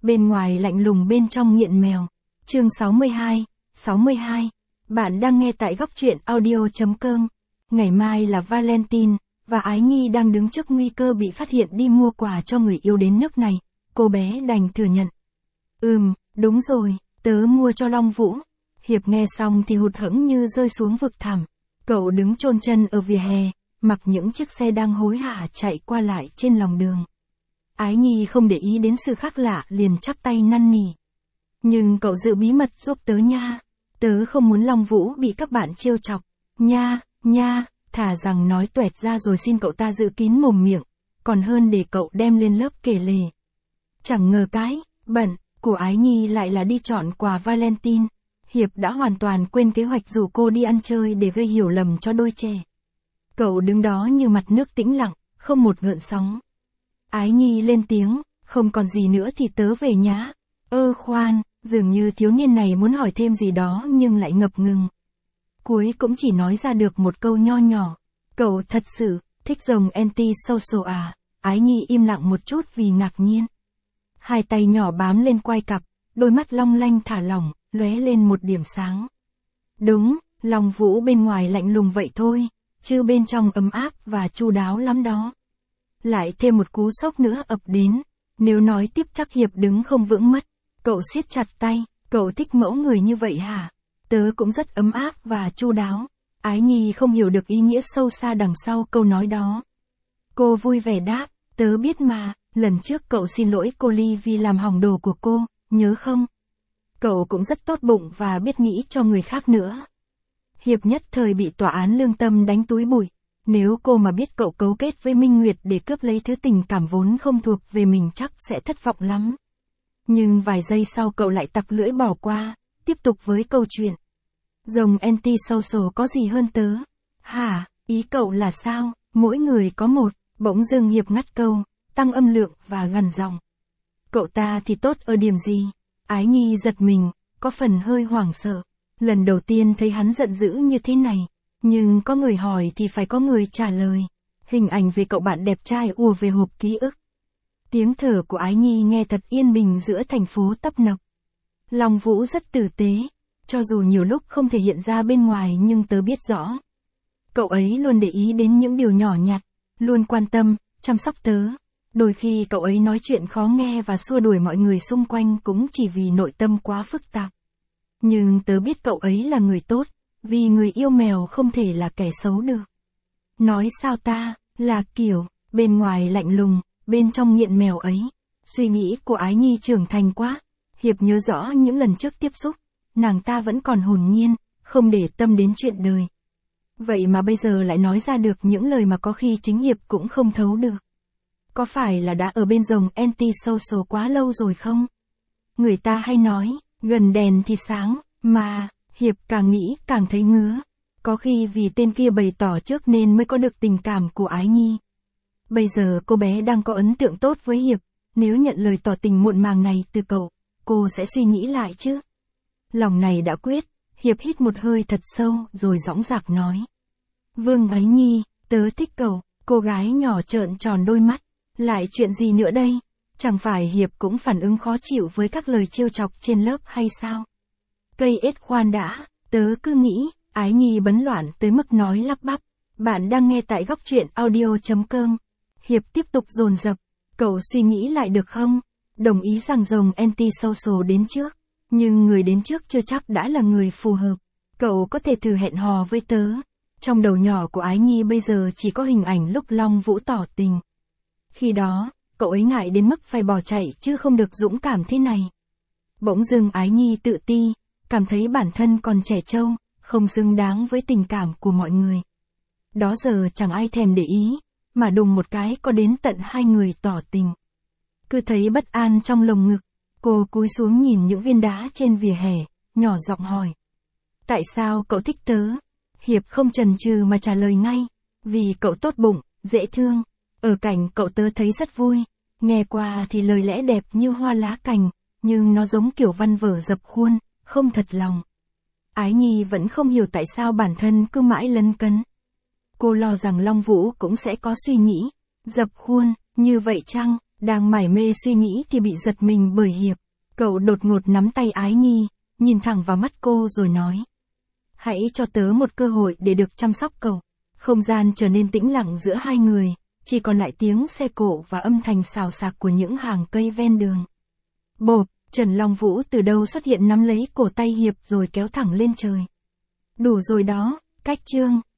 bên ngoài lạnh lùng bên trong nghiện mèo. Chương 62. Bạn đang nghe tại góc truyện audio.com. Ngày mai là Valentine, và Ái Nhi đang đứng trước nguy cơ bị phát hiện đi mua quà cho người yêu đến nước này. Cô bé đành thừa nhận. Đúng rồi, tớ mua cho Long Vũ. Hiệp nghe xong thì hụt hẫng như rơi xuống vực thẳm. Cậu đứng chôn chân ở vỉa hè, mặc những chiếc xe đang hối hả chạy qua lại trên lòng đường. Ái Nhi không để ý đến sự khác lạ liền chắp tay năn nỉ. Nhưng cậu giữ bí mật giúp tớ nha. Tớ không muốn Long Vũ bị các bạn trêu chọc. Nha, thà rằng nói tuẹt ra rồi xin cậu ta giữ kín mồm miệng, còn hơn để cậu đem lên lớp kể lể. Chẳng ngờ cái bận của Ái Nhi lại là đi chọn quà Valentine. Hiệp đã hoàn toàn quên kế hoạch rủ cô đi ăn chơi để gây hiểu lầm cho đôi trẻ. Cậu đứng đó như mặt nước tĩnh lặng, không một gợn sóng. Ái Nhi lên tiếng, không còn gì nữa thì tớ về nhá. Khoan, dường như thiếu niên này muốn hỏi thêm gì đó nhưng lại ngập ngừng. Cuối cũng chỉ nói ra được một câu nho nhỏ. Cậu thật sự thích rồng anti-social à? Ái Nhi im lặng một chút vì ngạc nhiên. Hai tay nhỏ bám lên quai cặp, đôi mắt long lanh thả lỏng, lóe lên một điểm sáng. Đúng, Long Vũ bên ngoài lạnh lùng vậy thôi, chứ bên trong ấm áp và chu đáo lắm đó. Lại thêm một cú sốc nữa ập đến, nếu nói tiếp chắc Hiệp đứng không vững mất. Cậu siết chặt tay, cậu thích mẫu người như vậy hả? Tớ cũng rất ấm áp và chu đáo. Ái Nhi không hiểu được ý nghĩa sâu xa đằng sau câu nói đó. Cô vui vẻ đáp, tớ biết mà, lần trước cậu xin lỗi cô Ly vì làm hỏng đồ của cô, nhớ không? Cậu cũng rất tốt bụng và biết nghĩ cho người khác nữa. Hiệp nhất thời bị tòa án lương tâm đánh túi bụi. Nếu cô mà biết cậu cấu kết với Minh Nguyệt để cướp lấy thứ tình cảm vốn không thuộc về mình chắc sẽ thất vọng lắm. Nhưng vài giây sau cậu lại tặc lưỡi bỏ qua, tiếp tục với câu chuyện. Rồng anti-social có gì hơn tớ? Hả, ý cậu là sao? Mỗi người có một. Bỗng dưng Hiệp ngắt câu, tăng âm lượng và gằn giọng. Cậu ta thì tốt ở điểm gì? Ái Nhi giật mình, có phần hơi hoảng sợ. Lần đầu tiên thấy hắn giận dữ như thế này. Nhưng có người hỏi thì phải có người trả lời. Hình ảnh về cậu bạn đẹp trai ùa về hộp ký ức. Tiếng thở của Ái Nhi nghe thật yên bình giữa thành phố tấp nập. Long Vũ rất tử tế, cho dù nhiều lúc không thể hiện ra bên ngoài nhưng tớ biết rõ. Cậu ấy luôn để ý đến những điều nhỏ nhặt, luôn quan tâm, chăm sóc tớ. Đôi khi cậu ấy nói chuyện khó nghe và xua đuổi mọi người xung quanh cũng chỉ vì nội tâm quá phức tạp. Nhưng tớ biết cậu ấy là người tốt, vì người yêu mèo không thể là kẻ xấu được. Nói sao ta, là kiểu, bên ngoài lạnh lùng, bên trong nghiện mèo ấy. Suy nghĩ của Ái Nhi trưởng thành quá. Hiệp nhớ rõ những lần trước tiếp xúc, nàng ta vẫn còn hồn nhiên, không để tâm đến chuyện đời. Vậy mà bây giờ lại nói ra được những lời mà có khi chính Hiệp cũng không thấu được. Có phải là đã ở bên rồng anti-social quá lâu rồi không? Người ta hay nói, gần đèn thì sáng, mà, Hiệp càng nghĩ càng thấy ngứa. Có khi vì tên kia bày tỏ trước nên mới có được tình cảm của Ái Nhi. Bây giờ cô bé đang có ấn tượng tốt với Hiệp, nếu nhận lời tỏ tình muộn màng này từ cậu, cô sẽ suy nghĩ lại chứ. Lòng này đã quyết, Hiệp hít một hơi thật sâu rồi dõng dạc nói. Vương Ái Nhi, tớ thích cậu. Cô gái nhỏ trợn tròn đôi mắt. Lại chuyện gì nữa đây? Chẳng phải Hiệp cũng phản ứng khó chịu với các lời trêu chọc trên lớp hay sao? Cây ết khoan đã, tớ cứ nghĩ. Ái Nhi bấn loạn tới mức nói lắp bắp. Bạn đang nghe tại góc truyện audio.com. Hiệp tiếp tục dồn dập. Cậu suy nghĩ lại được không? Đồng ý rằng rồng anti-social đến trước. Nhưng người đến trước chưa chắc đã là người phù hợp. Cậu có thể thử hẹn hò với tớ. Trong đầu nhỏ của Ái Nhi bây giờ chỉ có hình ảnh lúc Long Vũ tỏ tình. Khi đó, cậu ấy ngại đến mức phải bỏ chạy chứ không được dũng cảm thế này. Bỗng dưng Ái Nhi tự ti, cảm thấy bản thân còn trẻ trâu, không xứng đáng với tình cảm của mọi người. Đó giờ chẳng ai thèm để ý, mà đùng một cái có đến tận hai người tỏ tình. Cứ thấy bất an trong lồng ngực, cô cúi xuống nhìn những viên đá trên vỉa hè, nhỏ giọng hỏi. Tại sao cậu thích tớ? Hiệp không chần chừ mà trả lời ngay. Vì cậu tốt bụng, dễ thương. Ở cạnh cậu tớ thấy rất vui. Nghe qua thì lời lẽ đẹp như hoa lá cành, nhưng nó giống kiểu văn vở dập khuôn, không thật lòng. Ái Nhi vẫn không hiểu tại sao bản thân cứ mãi lấn cấn. Cô lo rằng Long Vũ cũng sẽ có suy nghĩ. Dập khuôn, như vậy chăng? Đang mải mê suy nghĩ thì bị giật mình bởi Hiệp. Cậu đột ngột nắm tay Ái Nhi, nhìn thẳng vào mắt cô rồi nói. Hãy cho tớ một cơ hội để được chăm sóc cậu. Không gian trở nên tĩnh lặng giữa hai người, chỉ còn lại tiếng xe cộ và âm thanh xào xạc của những hàng cây ven đường. Bộp, Trần Long Vũ từ đâu xuất hiện nắm lấy cổ tay Hiệp rồi kéo thẳng lên trời. Đủ rồi đó, cách chương.